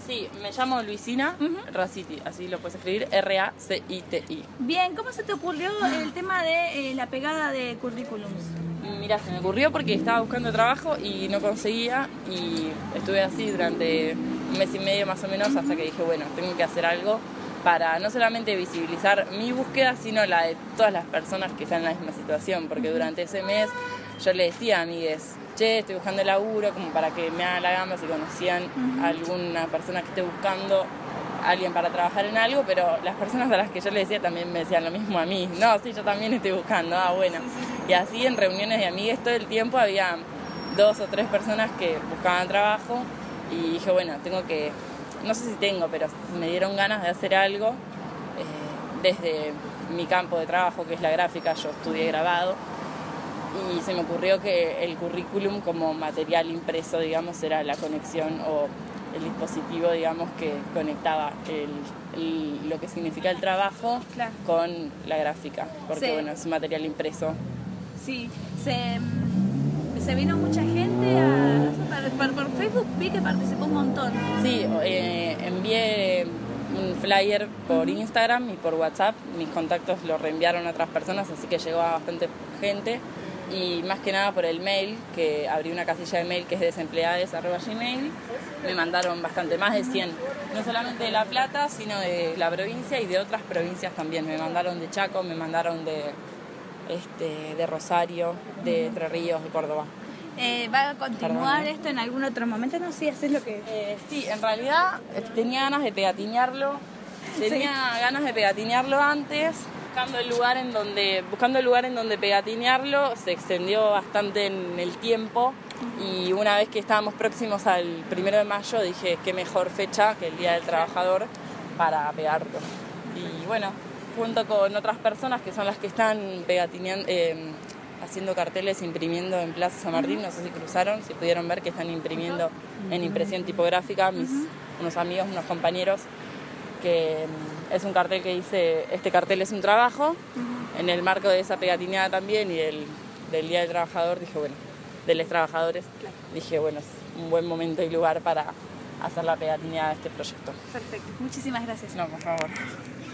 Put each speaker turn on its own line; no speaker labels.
Sí, me llamo Luisina Raciti, así lo puedes escribir, R-A-C-I-T-I.
Bien, ¿cómo se te ocurrió el tema de la pegada de currículums?
Mira, se me ocurrió porque estaba buscando trabajo y no conseguía y estuve así durante un mes y medio más o menos hasta que dije, bueno, tengo que hacer algo para no solamente visibilizar mi búsqueda, sino la de todas las personas que están en la misma situación, porque durante ese mes yo le decía a amigues, che, estoy buscando laburo, como para que me hagan la gamba si conocían a alguna persona que esté buscando a alguien para trabajar en algo, pero las personas a las que yo le decía también me decían lo mismo a mí. No, sí, yo también estoy buscando, bueno. Y así en reuniones de amigues todo el tiempo había 2 o 3 personas que buscaban trabajo y dije, bueno, tengo que, no sé si tengo, pero me dieron ganas de hacer algo desde mi campo de trabajo, que es la gráfica. Yo estudié grabado y se me ocurrió que el currículum como material impreso, digamos, era la conexión o el dispositivo, digamos, que conectaba lo que significa el trabajo con la gráfica, porque bueno, es un material impreso.
Sí, se vino mucha gente por Facebook, vi que participó un montón.
Sí, envié un flyer por Instagram y por WhatsApp, mis contactos lo reenviaron a otras personas, así que llegó a bastante gente. Y más que nada por el mail, que abrí una casilla de mail que es desempleades@gmail, me mandaron bastante, más de 100, no solamente de La Plata, sino de la provincia y de otras provincias también. Me mandaron de Chaco, me mandaron de Rosario, de Entre Ríos, de Córdoba.
¿Va a continuar esto en algún otro momento? No sé, haces lo que...
Sí, en realidad tenía ganas de pegatinearlo, antes. Buscando el lugar en donde pegatinearlo, se extendió bastante en el tiempo y una vez que estábamos próximos al 1 de mayo dije qué mejor fecha que el Día del Trabajador para pegarlo. Y bueno, junto con otras personas que son las que están pegatineando, haciendo carteles, imprimiendo en Plaza San Martín, no sé si cruzaron, si pudieron ver que están imprimiendo en impresión tipográfica, unos amigos, unos compañeros, que es un cartel que dice, este cartel es un trabajo, en el marco de esa pegatineada también y del Día del Trabajador, dije, bueno, de los trabajadores, dije, bueno, es un buen momento y lugar para hacer la pegatineada de este proyecto.
Perfecto, muchísimas gracias.
No, por favor.